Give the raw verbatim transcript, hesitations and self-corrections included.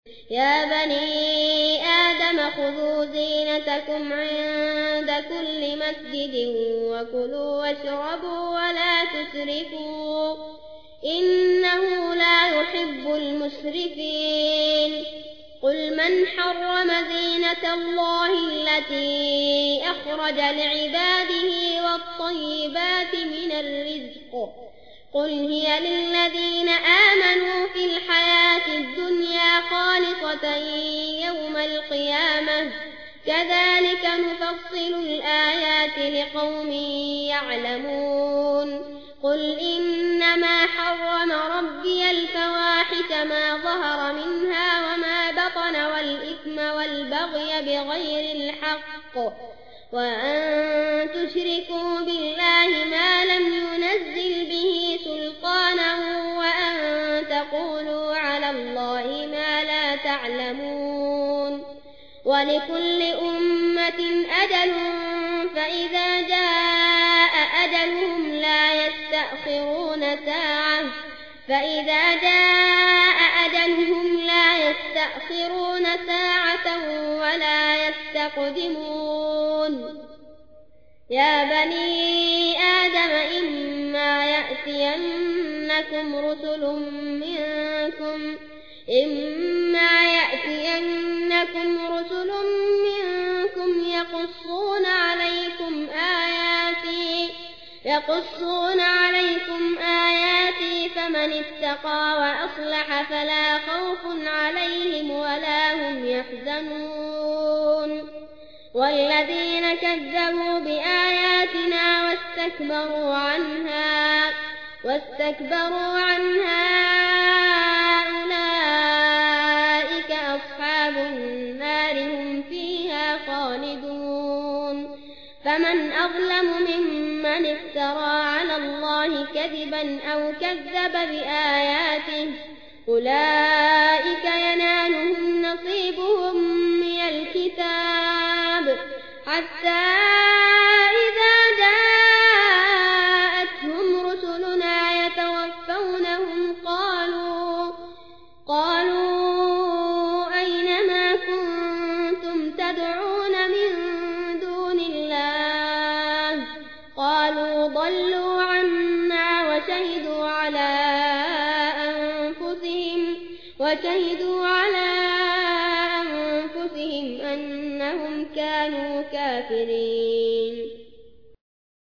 يا بني آدم خذوا زينتكم عند كل مسجد وكلوا واشربوا ولا تسرفوا إنه لا يحب المسرفين قل من حرم زينة الله التي أخرج لعباده والطيبات من الرزق قل هي للذين آمنوا في الحياة الدنيا خالصة يوم القيامة كذلك نفصل الآيات لقوم يعلمون قل إنما حرم ربي الفواحش ما ظهر منها وما بطن والإثم والبغي بغير الحق وأن تشركوا بالله ما لم ينزل به سلطانا وأن تقولوا على الله ما لا تعلمون ولكل أمة أجل فإذا جاء أجلهم لا يستأخرون ساعة فإذا جاء أجلهم لا يستأخرون ساعة ولا يستقدمون يا بني آدم إما يأتينكم رسل منكم إما يأتينكم رسل منكم يقصون عليكم آياتي يقصون عليكم آياتي فمن اتقى وأصلح فلا خوف عليهم ولا هم يحزنون والذين كذبوا بآياتنا واستكبروا عنها واستكبروا عنها أولئك أصحاب النار هم فيها خالدون فمن أظلم ممن افترى على الله كذبا أو كذب بآياته أولئك ينالهم نصيبهم من الكتاب حتى إذا جاءتهم رسلنا يتوفونهم قالوا قالوا أين ما كنتم تدعون من دون الله قالوا ضلوا عنا وشهدوا على أنفسهم وشهدوا على أنفسهم أنهم كانوا كافرين